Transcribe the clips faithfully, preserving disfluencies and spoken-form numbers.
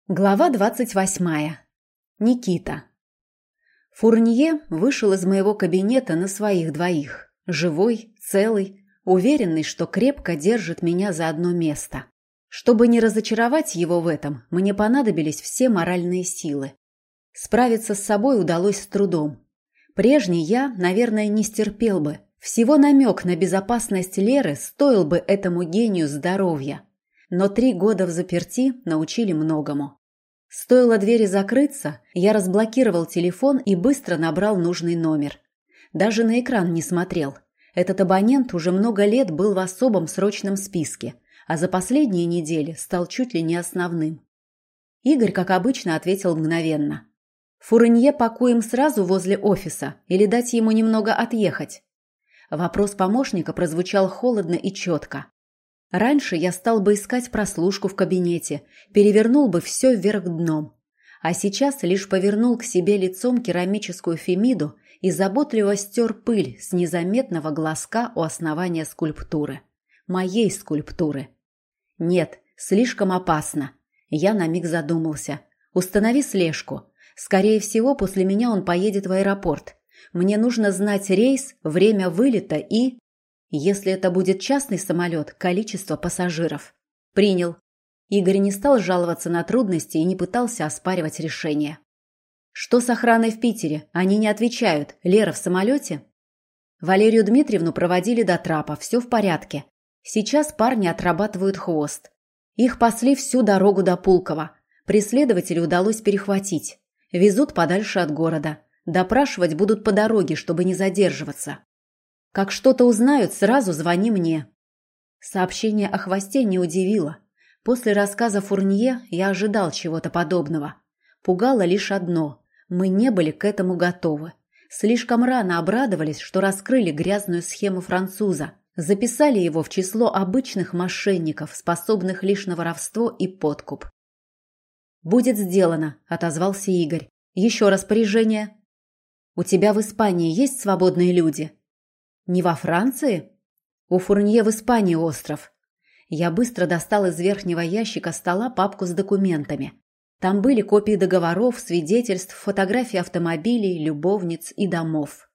Глава двадцать восьмая. Никита. Фурнье вышел из моего кабинета на своих двоих. Живой, целый, уверенный, что крепко держит меня за одно место. Чтобы не разочаровать его в этом, мне понадобились все моральные силы. Справиться с собой удалось с трудом. Прежний я, наверное, не стерпел бы. Всего намек на безопасность Леры стоил бы этому гению здоровья. Но три года взаперти научили многому. Стоило двери закрыться, я разблокировал телефон и быстро набрал нужный номер. Даже на экран не смотрел. Этот абонент уже много лет был в особом срочном списке, а за последние недели стал чуть ли не основным. Игорь, как обычно, ответил мгновенно. «Фурнье пакуем сразу возле офиса или дать ему немного отъехать?» Вопрос помощника прозвучал холодно и четко. Раньше я стал бы искать прослушку в кабинете, перевернул бы все вверх дном. А сейчас лишь повернул к себе лицом керамическую фемиду и заботливо стер пыль с незаметного глазка у основания скульптуры. Моей скульптуры. Нет, слишком опасно. Я на миг задумался. Установи слежку. Скорее всего, после меня он поедет в аэропорт. Мне нужно знать рейс, время вылета и... Если это будет частный самолет, количество пассажиров. Принял. Игорь не стал жаловаться на трудности и не пытался оспаривать решение. Что с охраной в Питере? Они не отвечают. Лера в самолете? Валерию Дмитриевну проводили до трапа. Все в порядке. Сейчас парни отрабатывают хвост. Их пасли всю дорогу до Пулково. Преследователей удалось перехватить. Везут подальше от города. Допрашивать будут по дороге, чтобы не задерживаться. Как что-то узнают, сразу звони мне. Сообщение о хвосте не удивило. После рассказа Фурнье я ожидал чего-то подобного. Пугало лишь одно – мы не были к этому готовы. Слишком рано обрадовались, что раскрыли грязную схему француза, записали его в число обычных мошенников, способных лишь на воровство и подкуп. «Будет сделано», – отозвался Игорь. «Еще распоряжение. У тебя в Испании есть свободные люди?» «Не во Франции?» «У Фурнье в Испании остров». Я быстро достал из верхнего ящика стола папку с документами. Там были копии договоров, свидетельств, фотографии автомобилей, любовниц и домов.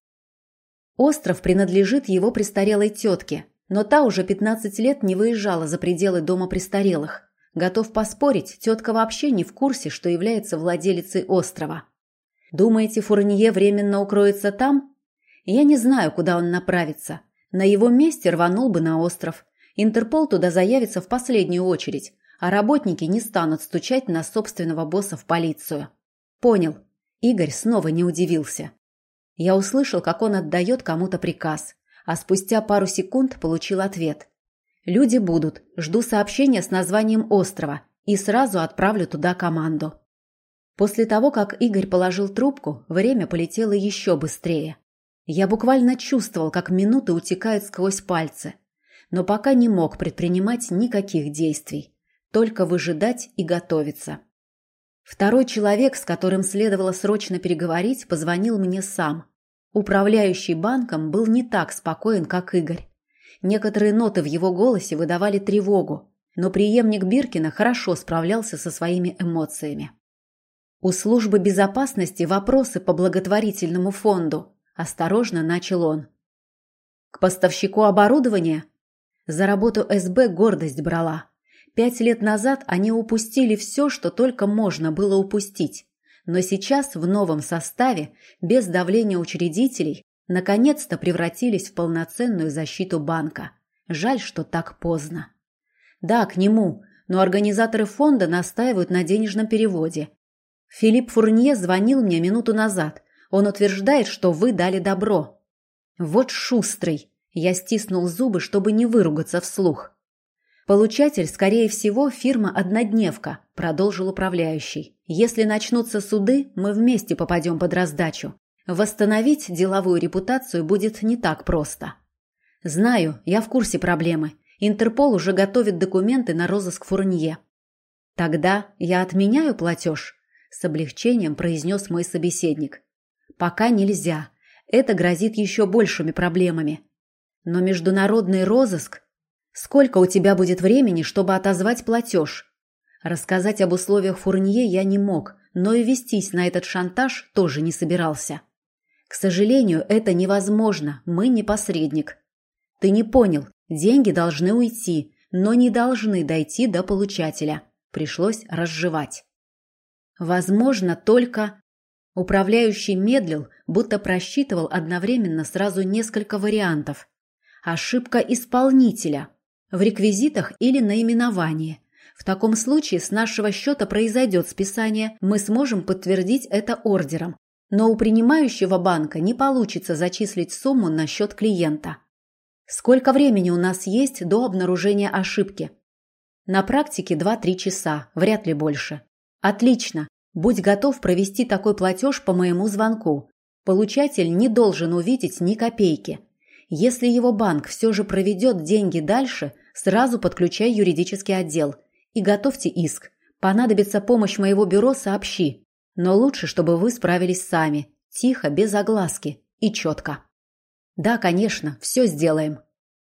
Остров принадлежит его престарелой тетке, но та уже пятнадцать лет не выезжала за пределы дома престарелых. Готов поспорить, тетка вообще не в курсе, что является владелицей острова. «Думаете, Фурнье временно укроется там?» Я не знаю, куда он направится. На его месте рванул бы на остров. Интерпол туда заявится в последнюю очередь, а работники не станут стучать на собственного босса в полицию. Понял. Игорь снова не удивился. Я услышал, как он отдает кому-то приказ, а спустя пару секунд получил ответ. Люди будут. Жду сообщения с названием острова и сразу отправлю туда команду. После того, как Игорь положил трубку, время полетело еще быстрее. Я буквально чувствовал, как минуты утекают сквозь пальцы, но пока не мог предпринимать никаких действий, только выжидать и готовиться. Второй человек, с которым следовало срочно переговорить, позвонил мне сам. Управляющий банком был не так спокоен, как Игорь. Некоторые ноты в его голосе выдавали тревогу, но преемник Биркина хорошо справлялся со своими эмоциями. У службы безопасности вопросы по благотворительному фонду. Осторожно начал он. К поставщику оборудования? За работу эс бэ гордость брала. Пять лет назад они упустили все, что только можно было упустить. Но сейчас в новом составе, без давления учредителей, наконец-то превратились в полноценную защиту банка. Жаль, что так поздно. Да, к нему, но организаторы фонда настаивают на денежном переводе. Филипп Фурнье звонил мне минуту назад. Он утверждает, что вы дали добро. Вот шустрый. Я стиснул зубы, чтобы не выругаться вслух. Получатель, скорее всего, фирма-однодневка, продолжил управляющий. Если начнутся суды, мы вместе попадем под раздачу. Восстановить деловую репутацию будет не так просто. Знаю, я в курсе проблемы. Интерпол уже готовит документы на розыск Фурнье. Тогда я отменяю платеж, с облегчением произнес мой собеседник. Пока нельзя. Это грозит еще большими проблемами. Но международный розыск... Сколько у тебя будет времени, чтобы отозвать платеж? Рассказать об условиях Фурнье я не мог, но и вестись на этот шантаж тоже не собирался. К сожалению, это невозможно, мы не посредник. Ты не понял, деньги должны уйти, но не должны дойти до получателя. Пришлось разжевать. Возможно, только... Управляющий медлил, будто просчитывал одновременно сразу несколько вариантов. Ошибка исполнителя. В реквизитах или наименовании. В таком случае с нашего счета произойдет списание, мы сможем подтвердить это ордером. Но у принимающего банка не получится зачислить сумму на счет клиента. Сколько времени у нас есть до обнаружения ошибки? На практике два-три часа, вряд ли больше. Отлично. Будь готов провести такой платеж по моему звонку. Получатель не должен увидеть ни копейки. Если его банк все же проведет деньги дальше, сразу подключай юридический отдел. И готовьте иск. Понадобится помощь моего бюро, сообщи. Но лучше, чтобы вы справились сами. Тихо, без огласки. И четко. Да, конечно, все сделаем.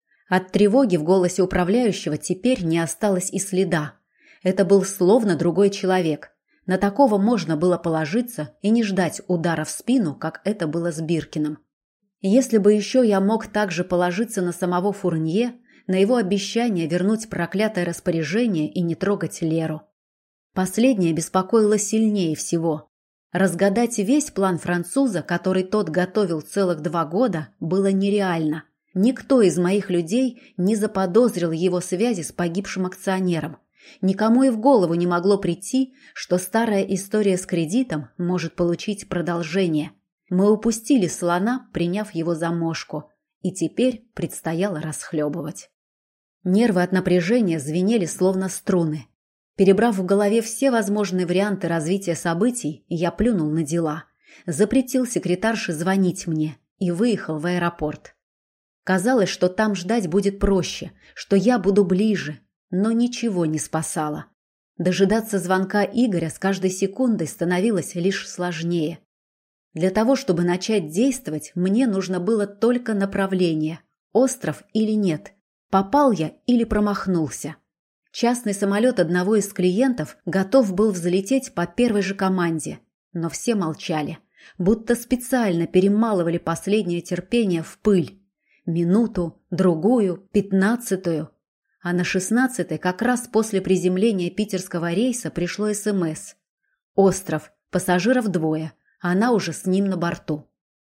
От тревоги в голосе управляющего теперь не осталось и следа. Это был словно другой человек. На такого можно было положиться и не ждать удара в спину, как это было с Биркиным. Если бы еще я мог также положиться на самого Фурнье, на его обещание вернуть проклятое распоряжение и не трогать Леру. Последнее беспокоило сильнее всего. Разгадать весь план француза, который тот готовил целых два года, было нереально. Никто из моих людей не заподозрил его связи с погибшим акционером. Никому и в голову не могло прийти, что старая история с кредитом может получить продолжение. Мы упустили слона, приняв его за мошку, и теперь предстояло расхлебывать. Нервы от напряжения звенели словно струны. Перебрав в голове все возможные варианты развития событий, я плюнул на дела, запретил секретарше звонить мне и выехал в аэропорт. Казалось, что там ждать будет проще, что я буду ближе, но ничего не спасало. Дожидаться звонка Игоря с каждой секундой становилось лишь сложнее. Для того, чтобы начать действовать, мне нужно было только направление, остров или нет, попал я или промахнулся. Частный самолет одного из клиентов готов был взлететь по первой же команде, но все молчали, будто специально перемалывали последнее терпение в пыль. Минуту, другую, пятнадцатую. А на шестнадцатой, как раз после приземления питерского рейса, пришло СМС. Остров, пассажиров двое, она уже с ним на борту.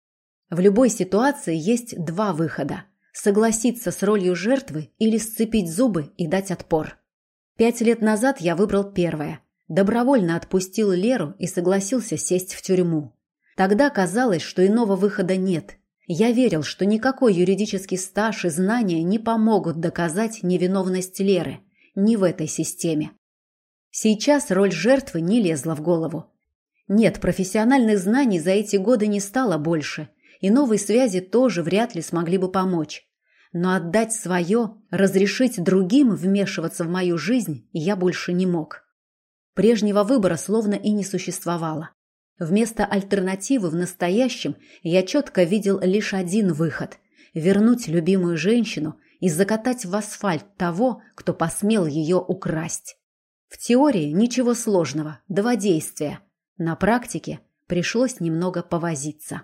В любой ситуации есть два выхода. Согласиться с ролью жертвы или сцепить зубы и дать отпор. Пять лет назад я выбрал первое. Добровольно отпустил Леру и согласился сесть в тюрьму. Тогда казалось, что иного выхода нет. Я верил, что никакой юридический стаж и знания не помогут доказать невиновность Леры, ни в этой системе. Сейчас роль жертвы не лезла в голову. Нет, профессиональных знаний за эти годы не стало больше, и новые связи тоже вряд ли смогли бы помочь. Но отдать свое, разрешить другим вмешиваться в мою жизнь я больше не мог. Прежнего выбора словно и не существовало. Вместо альтернативы в настоящем я четко видел лишь один выход – вернуть любимую женщину и закатать в асфальт того, кто посмел ее украсть. В теории ничего сложного, два действия. На практике пришлось немного повозиться.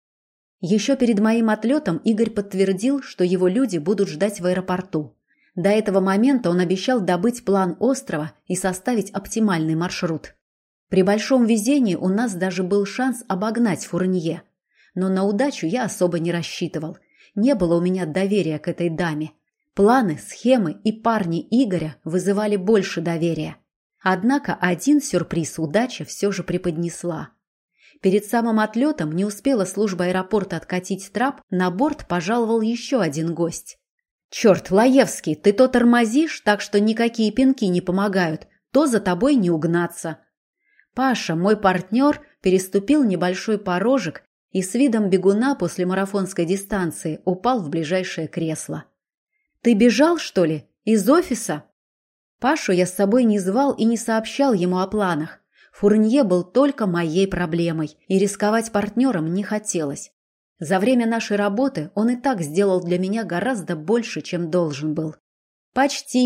Еще перед моим отлетом Игорь подтвердил, что его люди будут ждать в аэропорту. До этого момента он обещал добыть план острова и составить оптимальный маршрут. При большом везении у нас даже был шанс обогнать Фурнье. Но на удачу я особо не рассчитывал. Не было у меня доверия к этой даме. Планы, схемы и парни Игоря вызывали больше доверия. Однако один сюрприз удача все же преподнесла. Перед самым отлетом не успела служба аэропорта откатить трап, на борт пожаловал еще один гость. «Черт, Лаевский, ты то тормозишь, так что никакие пинки не помогают, то за тобой не угнаться». Паша, мой партнер, переступил небольшой порожек и с видом бегуна после марафонской дистанции упал в ближайшее кресло. «Ты бежал, что ли? Из офиса?» Пашу я с собой не звал и не сообщал ему о планах. Фурнье был только моей проблемой, и рисковать партнером не хотелось. За время нашей работы он и так сделал для меня гораздо больше, чем должен был. «Почти.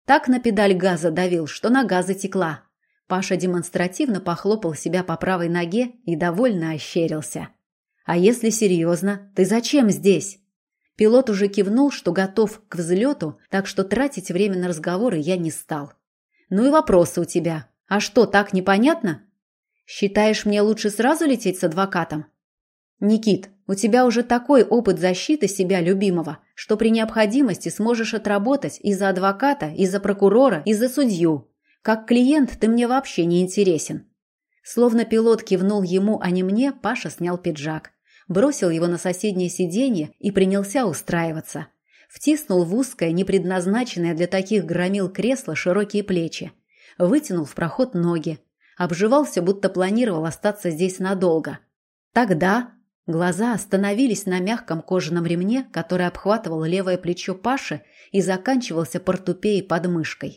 Так на педаль газа давил, что нога затекла. Паша демонстративно похлопал себя по правой ноге и довольно ощерился. «А если серьезно, ты зачем здесь?» Пилот уже кивнул, что готов к взлету, так что тратить время на разговоры я не стал. «Ну и вопросы у тебя. А что, так непонятно? Считаешь, мне лучше сразу лететь с адвокатом?» «Никит, у тебя уже такой опыт защиты себя любимого, что при необходимости сможешь отработать и за адвоката, и за прокурора, и за судью. Как клиент ты мне вообще не интересен». Словно пилот кивнул ему, а не мне, Паша снял пиджак, бросил его на соседнее сиденье и принялся устраиваться. Втиснул в узкое, непредназначенное для таких громил кресло широкие плечи, вытянул в проход ноги, обживался, будто планировал остаться здесь надолго. Тогда глаза остановились на мягком кожаном ремне, который обхватывал левое плечо Паши и заканчивался портупеей под мышкой.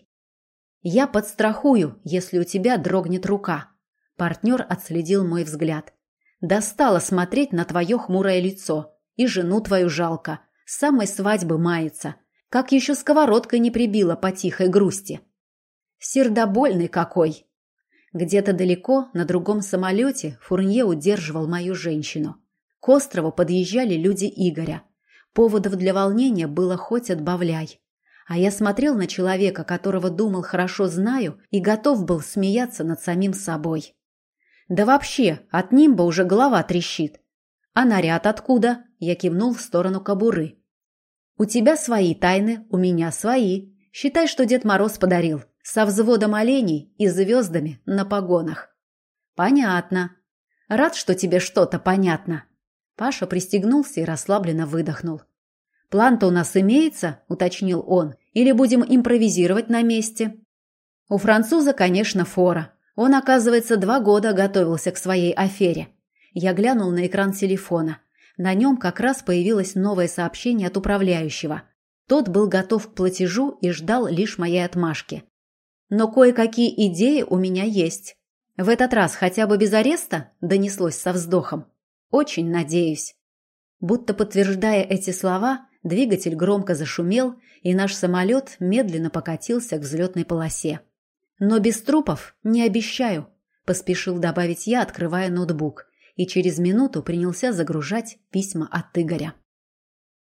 «Я подстрахую, если у тебя дрогнет рука». Партнер отследил мой взгляд. «Достало смотреть на твое хмурое лицо. И жену твою жалко. С самой свадьбы мается. Как еще сковородкой не прибила по тихой грусти. Сердобольный какой!» Где-то далеко, на другом самолете, Фурнье удерживал мою женщину. К острову подъезжали люди Игоря. Поводов для волнения было хоть отбавляй. А я смотрел на человека, которого думал хорошо знаю, и готов был смеяться над самим собой. Да вообще, от нимба уже голова трещит. А наряд откуда? Я кивнул в сторону кобуры. У тебя свои тайны, у меня свои. Считай, что Дед Мороз подарил. Со взводом оленей и звездами на погонах. Понятно. Рад, что тебе что-то понятно. Паша пристегнулся и расслабленно выдохнул. «План-то у нас имеется», — уточнил он, — «или будем импровизировать на месте?» У француза, конечно, фора. Он, оказывается, два года готовился к своей афере. Я глянул на экран телефона. На нем как раз появилось новое сообщение от управляющего. Тот был готов к платежу и ждал лишь моей отмашки. «Но кое-какие идеи у меня есть. В этот раз хотя бы без ареста?» – донеслось со вздохом. «Очень надеюсь». Будто подтверждая эти слова, двигатель громко зашумел, и наш самолет медленно покатился к взлетной полосе. «Но без трупов не обещаю», – поспешил добавить я, открывая ноутбук, и через минуту принялся загружать письма от Игоря.